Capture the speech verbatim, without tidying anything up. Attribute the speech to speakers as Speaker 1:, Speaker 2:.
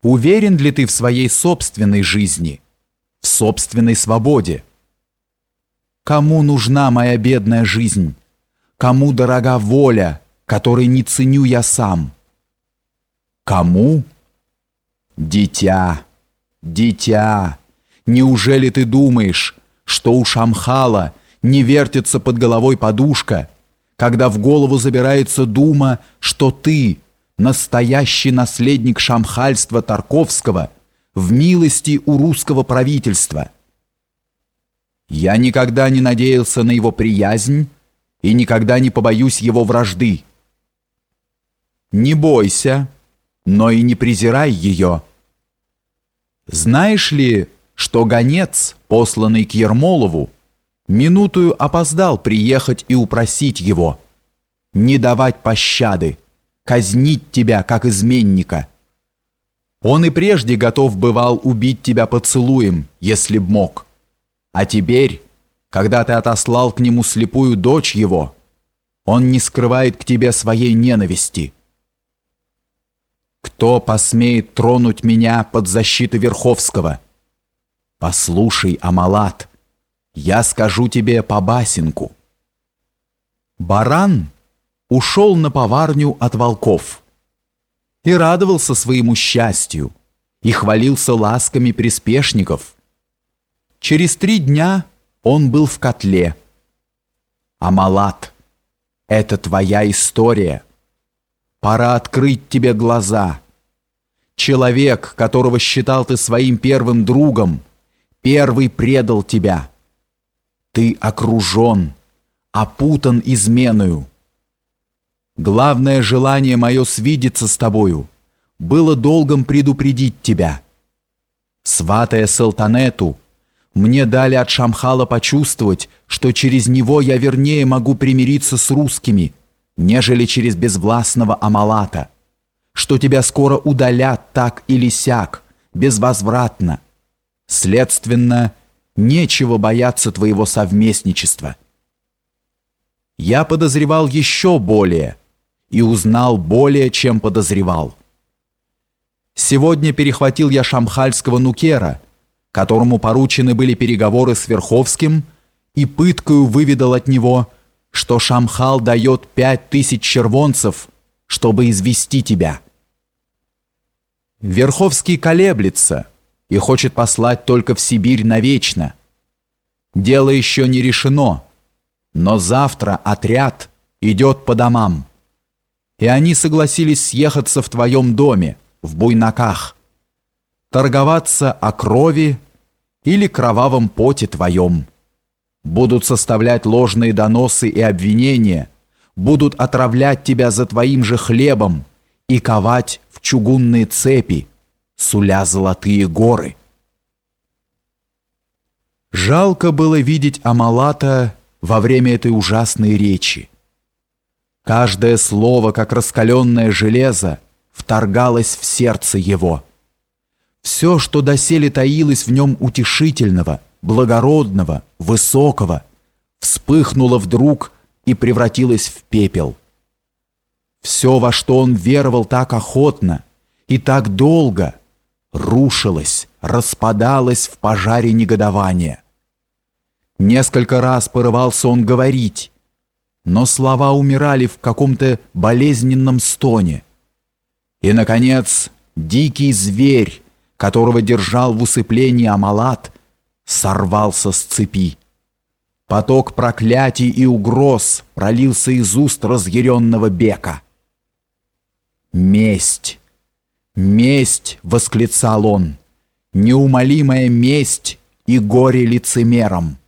Speaker 1: Уверен ли ты в своей собственной жизни, в собственной свободе? Кому нужна моя бедная жизнь? Кому дорога воля, которой не ценю я сам? Кому? Дитя, дитя, неужели ты думаешь, что у Шамхала не вертится под головой подушка, когда в голову забирается дума, что ты, настоящий наследник шамхальства Тарковского, в милости у русского правительства? Я никогда не надеялся на его приязнь и никогда не побоюсь его вражды. Не бойся, но и не презирай ее. Знаешь ли, что гонец, посланный к Ермолову, минутую опоздал приехать и упросить его не давать пощады, казнить тебя, как изменника? Он и прежде готов бывал убить тебя поцелуем, если б мог. А теперь, когда ты отослал к нему слепую дочь его, он не скрывает к тебе своей ненависти. Кто посмеет тронуть меня под защитой Верховского? Послушай, Амалат, я скажу тебе по басенку. Баран ушел на поварню от волков и радовался своему счастью, и хвалился ласками приспешников. Через три дня он был в котле. Амалат, это твоя история. Пора открыть тебе глаза. Человек, которого считал ты своим первым другом, первый предал тебя. Ты окружен, опутан изменою. Главное желание мое свидеться с тобою было долгом предупредить тебя. Сватая Салтанету, мне дали от Шамхала почувствовать, что через него я вернее могу примириться с русскими, нежели через безвластного Амалата, что тебя скоро удалят так или сяк, безвозвратно. Следственно, нечего бояться твоего совместничества. Я подозревал еще более и узнал более, чем подозревал. Сегодня перехватил я шамхальского нукера, которому поручены были переговоры с Верховским, и пыткою выведал от него, что Шамхал дает пять тысяч червонцев, чтобы извести тебя. Верховский колеблется и хочет послать только в Сибирь навечно. Дело еще не решено, но завтра отряд идет по домам, и они согласились съехаться в твоем доме, в Буйнаках, торговаться о крови или кровавом поте твоем. Будут составлять ложные доносы и обвинения, будут отравлять тебя за твоим же хлебом и ковать в чугунные цепи, суля золотые горы. Жалко было видеть Амалата во время этой ужасной речи. Каждое слово, как раскаленное железо, вторгалось в сердце его. Все, что доселе таилось в нем утешительного, благородного, высокого, вспыхнуло вдруг и превратилось в пепел. Все, во что он веровал так охотно и так долго, рушилось, распадалось в пожаре негодования. Несколько раз порывался он говорить, но слова умирали в каком-то болезненном стоне. И, наконец, дикий зверь, которого держал в усыплении Амалат, сорвался с цепи. Поток проклятий и угроз пролился из уст разъяренного бека. «Месть! Месть!» — восклицал он. «Неумолимая месть и горе лицемерам!»